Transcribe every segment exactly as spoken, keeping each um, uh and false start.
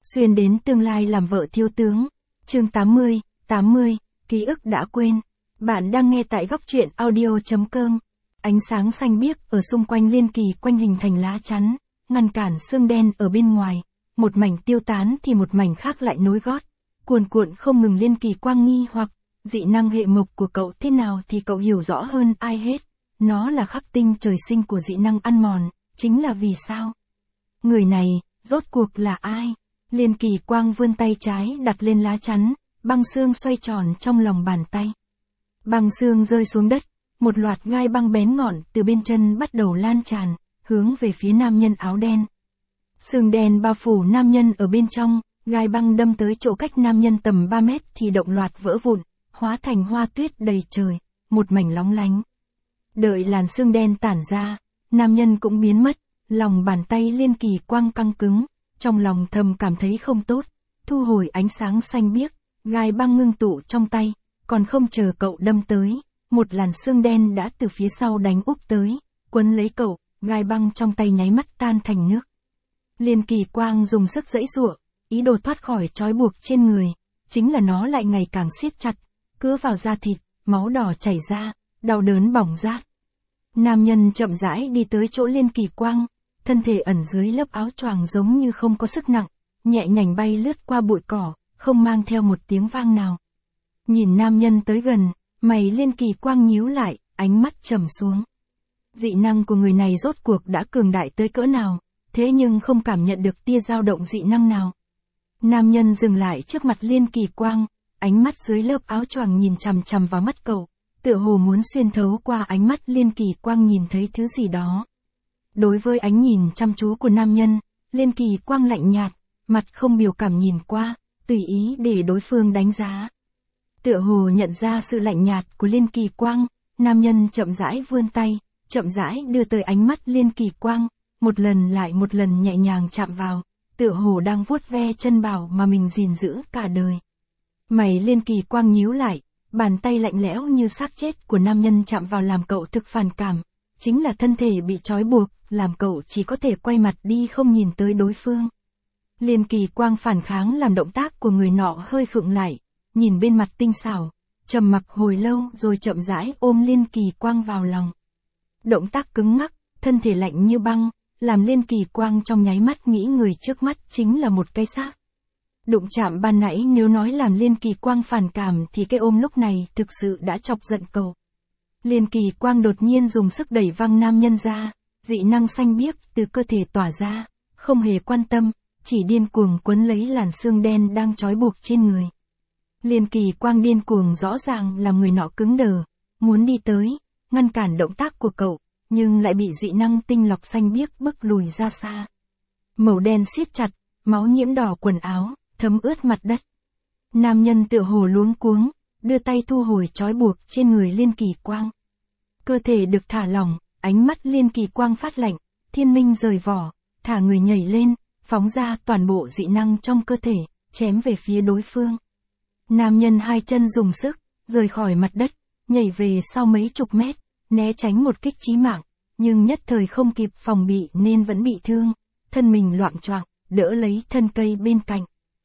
Xuyên đến tương lai làm vợ thiếu tướng. Chương tám mươi, tám mươi, ký ức đã quên. Bạn đang nghe tại góc truyện audio chấm com. Ánh sáng xanh biếc ở xung quanh Liên Kỳ quanh hình thành lá chắn, ngăn cản xương đen ở bên ngoài. Một mảnh tiêu tán thì một mảnh khác lại nối gót. Cuồn cuộn không ngừng. Liên Kỳ quang nghi hoặc, dị năng hệ mộc của cậu thế nào thì cậu hiểu rõ hơn ai hết. Nó là khắc tinh trời sinh của dị năng ăn mòn, chính là vì sao? Người này, rốt cuộc là ai? Liên Kỳ quang vươn tay trái đặt lên lá chắn, băng xương xoay tròn trong lòng bàn tay. Băng xương rơi xuống đất, một loạt gai băng bén ngọn từ bên chân bắt đầu lan tràn, hướng về phía nam nhân áo đen. Xương đen bao phủ nam nhân ở bên trong, gai băng đâm tới chỗ cách nam nhân tầm ba mét thì động loạt vỡ vụn, hóa thành hoa tuyết đầy trời, một mảnh lóng lánh. Đợi làn xương đen tản ra, nam nhân cũng biến mất, lòng bàn tay Liên Kỳ quang căng cứng, trong lòng thầm cảm thấy không tốt, thu hồi ánh sáng xanh biếc, gai băng ngưng tụ trong tay, còn không chờ cậu đâm tới, một làn xương đen đã từ phía sau đánh úp tới, quấn lấy cậu, gai băng trong tay nháy mắt tan thành nước. Liên Kỳ quang dùng sức giãy giụa, ý đồ thoát khỏi trói buộc trên người, chính là nó lại ngày càng siết chặt, cứa vào da thịt, máu đỏ chảy ra, đau đớn bỏng rát. Nam nhân chậm rãi đi tới chỗ Liên Kỳ quang, thân thể ẩn dưới lớp áo choàng giống như không có sức nặng, nhẹ nhàng bay lướt qua bụi cỏ, không mang theo một tiếng vang nào. Nhìn nam nhân tới gần, mày Liên Kỳ quang nhíu lại, ánh mắt trầm xuống. Dị năng của người này rốt cuộc đã cường đại tới cỡ nào, thế nhưng không cảm nhận được tia dao động dị năng nào. Nam nhân dừng lại trước mặt Liên Kỳ quang, ánh mắt dưới lớp áo choàng nhìn chằm chằm vào mắt cậu, tựa hồ muốn xuyên thấu qua ánh mắt Liên Kỳ quang nhìn thấy thứ gì đó. Đối với ánh nhìn chăm chú của nam nhân, Liên Kỳ quang lạnh nhạt, mặt không biểu cảm nhìn qua, tùy ý để đối phương đánh giá. Tựa hồ nhận ra sự lạnh nhạt của Liên Kỳ quang, nam nhân chậm rãi vươn tay, chậm rãi đưa tới ánh mắt Liên Kỳ quang, một lần lại một lần nhẹ nhàng chạm vào, tựa hồ đang vuốt ve chân bảo mà mình gìn giữ cả đời. Mày Liên Kỳ quang nhíu lại, bàn tay lạnh lẽo như xác chết của nam nhân chạm vào làm cậu thực phản cảm, chính là thân thể bị trói buộc, làm cậu chỉ có thể quay mặt đi không nhìn tới đối phương. Liên Kỳ quang phản kháng làm động tác của người nọ hơi khựng lại, nhìn bên mặt tinh xảo, trầm mặc hồi lâu rồi chậm rãi ôm Liên Kỳ quang vào lòng. Động tác cứng ngắc, thân thể lạnh như băng, làm Liên Kỳ quang trong nháy mắt nghĩ người trước mắt chính là một cái xác. Đụng chạm ban nãy nếu nói làm Liên Kỳ quang phản cảm thì cái ôm lúc này thực sự đã chọc giận cậu. Liên Kỳ quang đột nhiên dùng sức đẩy văng nam nhân ra, dị năng xanh biếc từ cơ thể tỏa ra, không hề quan tâm, chỉ điên cuồng quấn lấy làn xương đen đang trói buộc trên người. Liên Kỳ quang điên cuồng rõ ràng làm người nọ cứng đờ, muốn đi tới, ngăn cản động tác của cậu, nhưng lại bị dị năng tinh lọc xanh biếc bức lùi ra xa. Màu đen siết chặt, máu nhiễm đỏ quần áo, thấm ướt mặt đất. Nam nhân tựa hồ luống cuống, đưa tay thu hồi trói buộc trên người Liên Kỳ quang. Cơ thể được thả lỏng, ánh mắt Liên Kỳ quang phát lạnh, thiên minh rời vỏ, thả người nhảy lên, phóng ra toàn bộ dị năng trong cơ thể, chém về phía đối phương. Nam nhân hai chân dùng sức, rời khỏi mặt đất, nhảy về sau mấy chục mét, né tránh một kích chí mạng, nhưng nhất thời không kịp phòng bị nên vẫn bị thương, thân mình loạng choạng, đỡ lấy thân cây bên cạnh.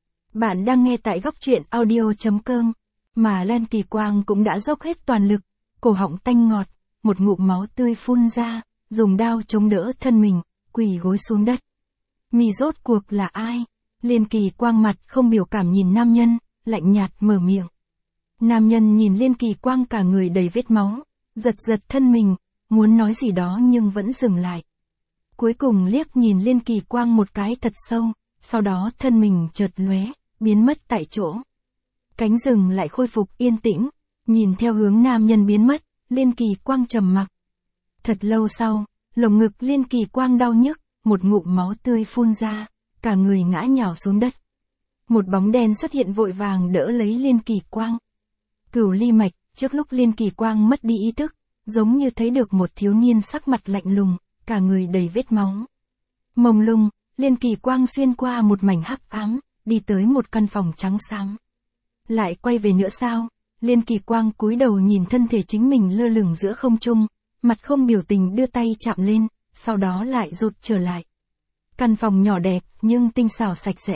Bạn đang nghe tại góc truyện audio chấm com, mà Liên Kỳ quang cũng đã dốc hết toàn lực, cổ họng tanh ngọt, một ngụm máu tươi phun ra, dùng đao chống đỡ thân mình, quỳ gối xuống đất. Mì rốt cuộc là ai? Liên Kỳ quang mặt không biểu cảm nhìn nam nhân, lạnh nhạt mở miệng. Nam nhân nhìn Liên Kỳ quang cả người đầy vết máu, giật giật thân mình, muốn nói gì đó nhưng vẫn dừng lại. Cuối cùng liếc nhìn Liên Kỳ quang một cái thật sâu, sau đó thân mình chợt lóe, biến mất tại chỗ. Cánh rừng lại khôi phục yên tĩnh, nhìn theo hướng nam nhân biến mất, Liên Kỳ quang trầm mặc. Thật lâu sau, lồng ngực Liên Kỳ quang đau nhức, một ngụm máu tươi phun ra, cả người ngã nhào xuống đất. Một bóng đen xuất hiện vội vàng đỡ lấy Liên Kỳ quang. Cửu ly mạch, trước lúc Liên Kỳ quang mất đi ý thức, giống như thấy được một thiếu niên sắc mặt lạnh lùng, cả người đầy vết máu. Mông lung, Liên Kỳ quang xuyên qua một mảnh hắc ám, đi tới một căn phòng trắng xám. Lại quay về nữa sao? Liên Kỳ quang cúi đầu nhìn thân thể chính mình lơ lửng giữa không trung, mặt không biểu tình đưa tay chạm lên, sau đó lại rụt trở lại. Căn phòng nhỏ đẹp nhưng tinh xảo sạch sẽ,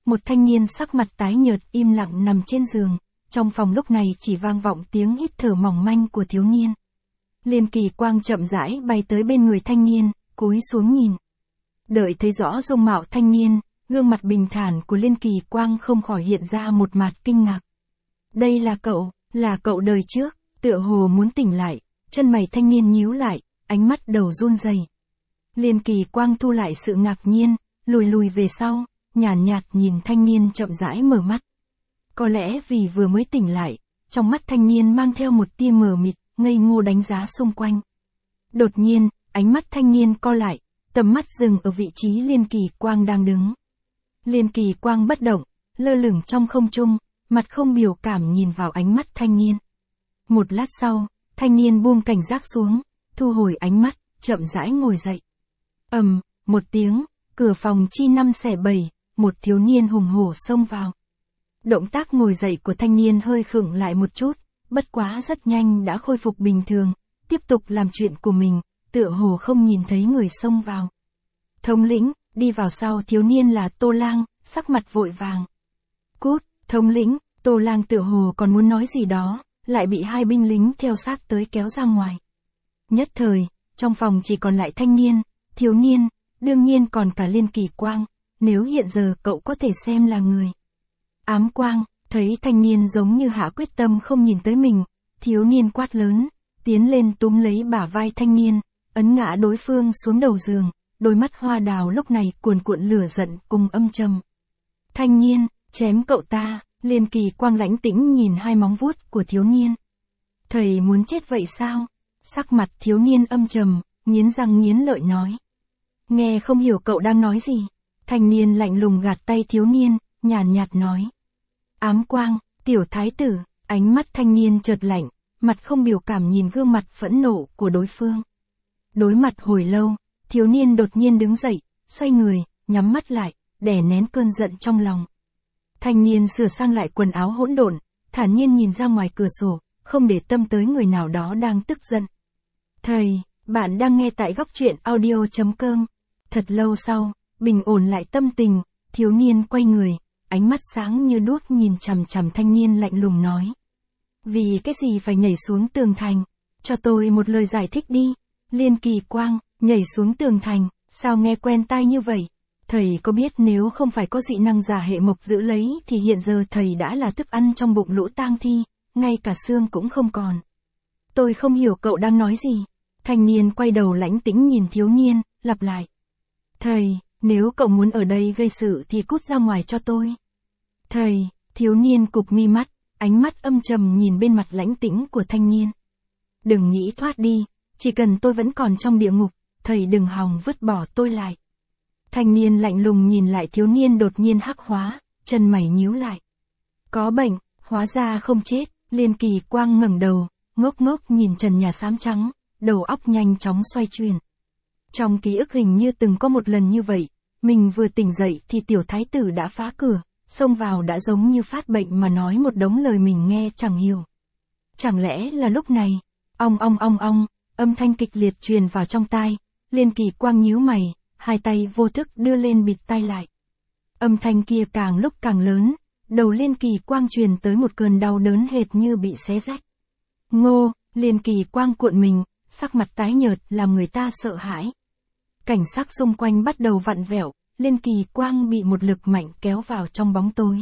một thanh niên sắc mặt tái nhợt im lặng nằm trên giường, trong phòng lúc này chỉ vang vọng tiếng hít thở mỏng manh của thiếu niên. Liên Kỳ Quang chậm rãi bay tới bên người thanh niên, cúi xuống nhìn. Đợi thấy rõ dung mạo thanh niên, gương mặt bình thản của Liên Kỳ Quang không khỏi hiện ra một mặt kinh ngạc. Đây là cậu, là cậu đời trước, tựa hồ muốn tỉnh lại, chân mày thanh niên nhíu lại, ánh mắt đầu run rẩy. Liên Kỳ Quang thu lại sự ngạc nhiên, lùi lùi về sau, nhàn nhạt, nhạt nhìn thanh niên chậm rãi mở mắt. Có lẽ vì vừa mới tỉnh lại, trong mắt thanh niên mang theo một tia mờ mịt, ngây ngô đánh giá xung quanh. Đột nhiên, ánh mắt thanh niên co lại, tầm mắt dừng ở vị trí Liên Kỳ Quang đang đứng. Liên Kỳ Quang bất động, lơ lửng trong không trung, mặt không biểu cảm nhìn vào ánh mắt thanh niên. Một lát sau, thanh niên buông cảnh giác xuống, thu hồi ánh mắt, chậm rãi ngồi dậy. Ầm, một tiếng, cửa phòng chi năm xẻ bảy, một thiếu niên hùng hổ xông vào. Động tác ngồi dậy của thanh niên hơi khựng lại một chút, bất quá rất nhanh đã khôi phục bình thường, tiếp tục làm chuyện của mình, tựa hồ không nhìn thấy người xông vào. Thống lĩnh, đi vào sau thiếu niên là Tô Lang, sắc mặt vội vàng. Cút, thống lĩnh, Tô Lang tựa hồ còn muốn nói gì đó, lại bị hai binh lính theo sát tới kéo ra ngoài. Nhất thời, trong phòng chỉ còn lại thanh niên, thiếu niên, đương nhiên còn cả Liên Kỳ Quang, nếu hiện giờ cậu có thể xem là người. Ám Quang, thấy thanh niên giống như hạ quyết tâm không nhìn tới mình, thiếu niên quát lớn, tiến lên túm lấy bả vai thanh niên, ấn ngã đối phương xuống đầu giường, đôi mắt hoa đào lúc này cuồn cuộn lửa giận cùng âm trầm. Thanh niên, chém cậu ta, Liên Kỳ Quang lãnh tĩnh nhìn hai móng vuốt của thiếu niên. Thầy muốn chết vậy sao? Sắc mặt thiếu niên âm trầm, nghiến răng nghiến lợi nói. Nghe không hiểu cậu đang nói gì. Thanh niên lạnh lùng gạt tay thiếu niên, nhàn nhạt nói. Ám Quang, tiểu thái tử, ánh mắt thanh niên chợt lạnh, mặt không biểu cảm nhìn gương mặt phẫn nộ của đối phương. Đối mặt hồi lâu, thiếu niên đột nhiên đứng dậy, xoay người, nhắm mắt lại, đè nén cơn giận trong lòng. Thanh niên sửa sang lại quần áo hỗn độn, thản nhiên nhìn ra ngoài cửa sổ, không để tâm tới người nào đó đang tức giận. Thầy, bạn đang nghe tại góc truyện audio chấm com. Thật lâu sau, bình ổn lại tâm tình, thiếu niên quay người, ánh mắt sáng như đuốc nhìn chằm chằm thanh niên lạnh lùng nói. Vì cái gì phải nhảy xuống tường thành? Cho tôi một lời giải thích đi. Liên Kỳ Quang, nhảy xuống tường thành, sao nghe quen tai như vậy? Thầy có biết nếu không phải có dị năng giả hệ mộc giữ lấy thì hiện giờ thầy đã là thức ăn trong bụng lũ tang thi, ngay cả xương cũng không còn. Tôi không hiểu cậu đang nói gì. Thanh niên quay đầu lãnh tĩnh nhìn thiếu niên, lặp lại. Thầy, nếu cậu muốn ở đây gây sự thì cút ra ngoài cho tôi. Thầy, thiếu niên cụp mi mắt, ánh mắt âm trầm nhìn bên mặt lãnh tĩnh của thanh niên. Đừng nghĩ thoát đi, chỉ cần tôi vẫn còn trong địa ngục, thầy đừng hòng vứt bỏ tôi lại. Thanh niên lạnh lùng nhìn lại thiếu niên đột nhiên hắc hóa, chân mày nhíu lại. Có bệnh, hóa ra không chết. Liên Kỳ Quang ngẩng đầu, ngốc ngốc nhìn trần nhà xám trắng, đầu óc nhanh chóng xoay chuyển. Trong ký ức hình như từng có một lần như vậy, mình vừa tỉnh dậy thì tiểu thái tử đã phá cửa, xông vào đã giống như phát bệnh mà nói một đống lời mình nghe chẳng hiểu. Chẳng lẽ là lúc này, ong ong ong ong, âm thanh kịch liệt truyền vào trong tai, Liên Kỳ Quang nhíu mày, hai tay vô thức đưa lên bịt tai lại. Âm thanh kia càng lúc càng lớn, đầu Liên Kỳ Quang truyền tới một cơn đau đớn hệt như bị xé rách. Ngô, Liên Kỳ Quang cuộn mình, sắc mặt tái nhợt làm người ta sợ hãi. Cảnh sắc xung quanh bắt đầu vặn vẹo, Liên Kỳ Quang bị một lực mạnh kéo vào trong bóng tối.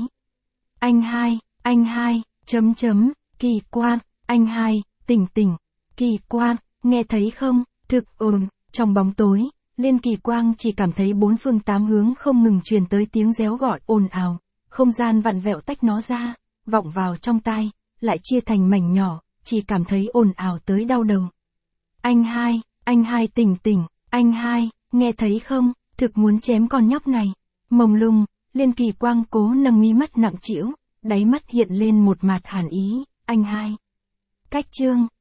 Anh hai, anh hai, chấm chấm, Kỳ Quang, anh hai, tỉnh tỉnh, Kỳ Quang, nghe thấy không, thực ồn, trong bóng tối, Liên Kỳ Quang chỉ cảm thấy bốn phương tám hướng không ngừng truyền tới tiếng réo gọi ồn ào, không gian vặn vẹo tách nó ra, vọng vào trong tai, lại chia thành mảnh nhỏ, chỉ cảm thấy ồn ào tới đau đầu. Anh hai, anh hai tỉnh tỉnh, anh hai, nghe thấy không, thực muốn chém con nhóc này. Mông lung, Liên Kỳ Quang cố nâng mí mắt nặng trĩu, đáy mắt hiện lên một mạt hàn ý, anh hai. Cách chương